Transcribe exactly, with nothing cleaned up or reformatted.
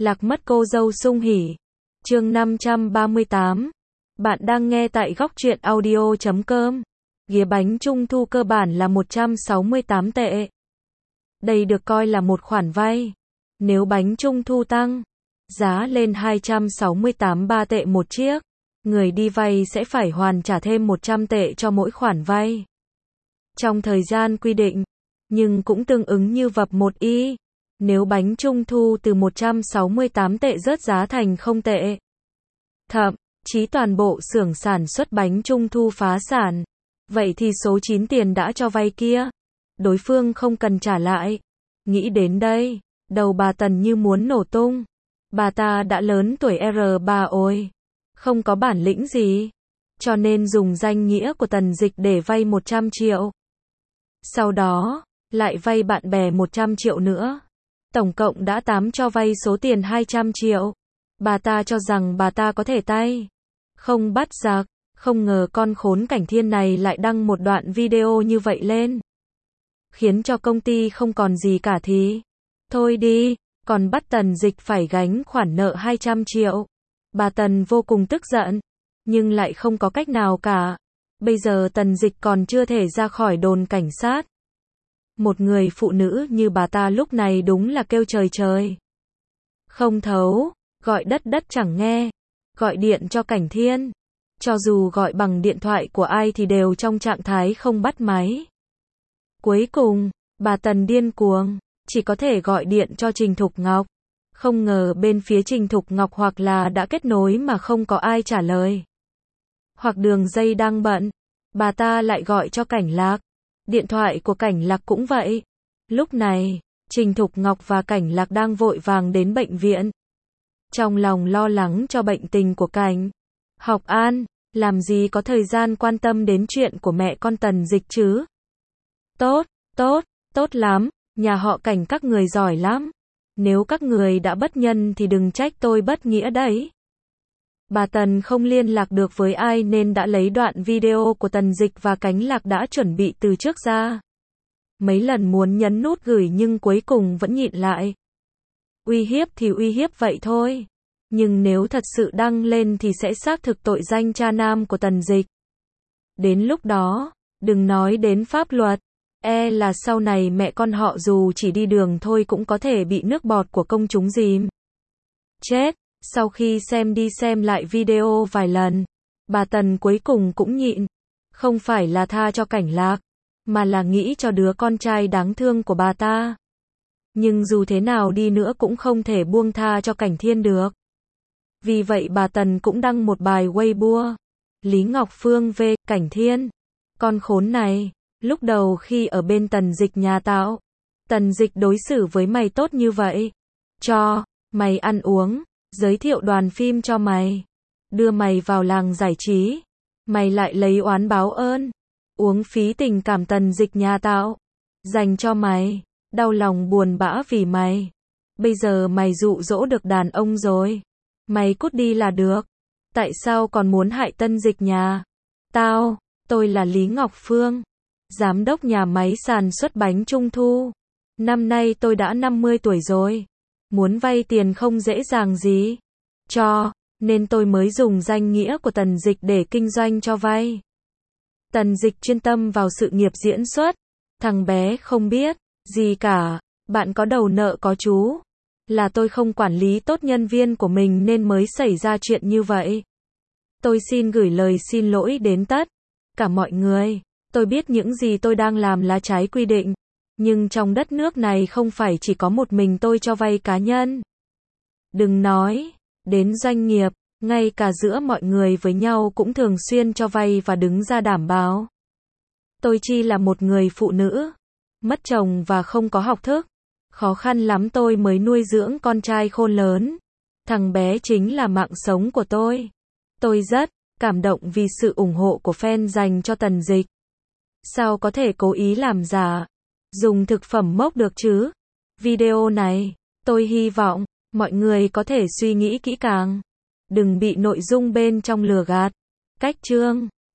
Lạc mất cô dâu sung hỉ. Chương năm trăm ba mươi tám. Bạn đang nghe tại góc truyện audio chấm com. Ghế bánh trung thu cơ bản là một trăm sáu mươi tám tệ. Đây được coi là một khoản vay. Nếu bánh trung thu tăng giá lên hai trăm sáu mươi tám ba tệ một chiếc, người đi vay sẽ phải hoàn trả thêm một trăm tệ cho mỗi khoản vay. Trong thời gian quy định, nhưng cũng tương ứng như vập một y. Nếu bánh trung thu từ một trăm sáu mươi tám tệ rớt giá thành không tệ, thậm chí toàn bộ xưởng sản xuất bánh trung thu phá sản, vậy thì số chín tiền đã cho vay kia, đối phương không cần trả lại. Nghĩ đến đây, đầu bà Tần như muốn nổ tung. Bà ta đã lớn tuổi R ba ôi, không có bản lĩnh gì, cho nên dùng danh nghĩa của Tần Dịch để vay một trăm triệu. Sau đó, lại vay bạn bè một trăm triệu nữa. Tổng cộng đã tám cho vay số tiền hai trăm triệu. Bà ta cho rằng bà ta có thể tay không bắt giặc, không ngờ con khốn Cảnh Thiên này lại đăng một đoạn video như vậy lên, khiến cho công ty không còn gì cả thì thôi đi, còn bắt Tần Dịch phải gánh khoản nợ hai trăm triệu. Bà Tần vô cùng tức giận, nhưng lại không có cách nào cả. Bây giờ Tần Dịch còn chưa thể ra khỏi đồn cảnh sát. Một người phụ nữ như bà ta lúc này đúng là kêu trời trời không thấu, gọi đất đất chẳng nghe, gọi điện cho Cảnh Thiên, cho dù gọi bằng điện thoại của ai thì đều trong trạng thái không bắt máy. Cuối cùng, bà Tần điên cuồng, chỉ có thể gọi điện cho Trình Thục Ngọc. Không ngờ bên phía Trình Thục Ngọc hoặc là đã kết nối mà không có ai trả lời, hoặc đường dây đang bận. Bà ta lại gọi cho Cảnh Lạc. Điện thoại của Cảnh Lạc cũng vậy. Lúc này, Trình Thục Ngọc và Cảnh Lạc đang vội vàng đến bệnh viện. Trong lòng lo lắng cho bệnh tình của Cảnh Học An, làm gì có thời gian quan tâm đến chuyện của mẹ con Tần Dịch chứ. Tốt, tốt, tốt lắm, nhà họ Cảnh các người giỏi lắm. Nếu các người đã bất nhân thì đừng trách tôi bất nghĩa đấy. Bà Tần không liên lạc được với ai nên đã lấy đoạn video của Tần Dịch và Cảnh Lạc đã chuẩn bị từ trước ra. Mấy lần muốn nhấn nút gửi nhưng cuối cùng vẫn nhịn lại. Uy hiếp thì uy hiếp vậy thôi, nhưng nếu thật sự đăng lên thì sẽ xác thực tội danh cha nam của Tần Dịch. Đến lúc đó, đừng nói đến pháp luật, e là sau này mẹ con họ dù chỉ đi đường thôi cũng có thể bị nước bọt của công chúng dìm chết. Sau khi xem đi xem lại video vài lần, bà Tần cuối cùng cũng nhịn. Không phải là tha cho Cảnh Lạc, mà là nghĩ cho đứa con trai đáng thương của bà ta. Nhưng dù thế nào đi nữa cũng không thể buông tha cho Cảnh Thiên được. Vì vậy bà Tần cũng đăng một bài Weibo. Lý Ngọc Phương về Cảnh Thiên. Con khốn này, lúc đầu khi ở bên Tần Dịch nhà tao, Tần Dịch đối xử với mày tốt như vậy, cho mày ăn uống, giới thiệu đoàn phim cho mày, đưa mày vào làng giải trí, mày lại lấy oán báo ơn, uống phí tình cảm Tần Dịch nhà tao dành cho mày, đau lòng buồn bã vì mày. Bây giờ mày dụ dỗ được đàn ông rồi, mày cút đi là được. Tại sao còn muốn hại Tần Dịch nhà tao? Tôi là Lý Ngọc Phương, giám đốc nhà máy sản xuất bánh trung thu. Năm nay tôi đã năm mươi tuổi rồi, muốn vay tiền không dễ dàng gì, cho nên tôi mới dùng danh nghĩa của Tần Dịch để kinh doanh cho vay. Tần Dịch chuyên tâm vào sự nghiệp diễn xuất, thằng bé không biết gì cả. Bạn có đầu nợ có chú, là tôi không quản lý tốt nhân viên của mình nên mới xảy ra chuyện như vậy. Tôi xin gửi lời xin lỗi đến tất cả mọi người. Tôi biết những gì tôi đang làm là trái quy định, nhưng trong đất nước này không phải chỉ có một mình tôi cho vay cá nhân. Đừng nói đến doanh nghiệp, ngay cả giữa mọi người với nhau cũng thường xuyên cho vay và đứng ra đảm bảo. Tôi chỉ là một người phụ nữ, mất chồng và không có học thức. Khó khăn lắm tôi mới nuôi dưỡng con trai khôn lớn. Thằng bé chính là mạng sống của tôi. Tôi rất cảm động vì sự ủng hộ của fan dành cho Tần Dịch. Sao có thể cố ý làm giả, dùng thực phẩm mốc được chứ? Video này, tôi hy vọng mọi người có thể suy nghĩ kỹ càng, đừng bị nội dung bên trong lừa gạt. Cách chương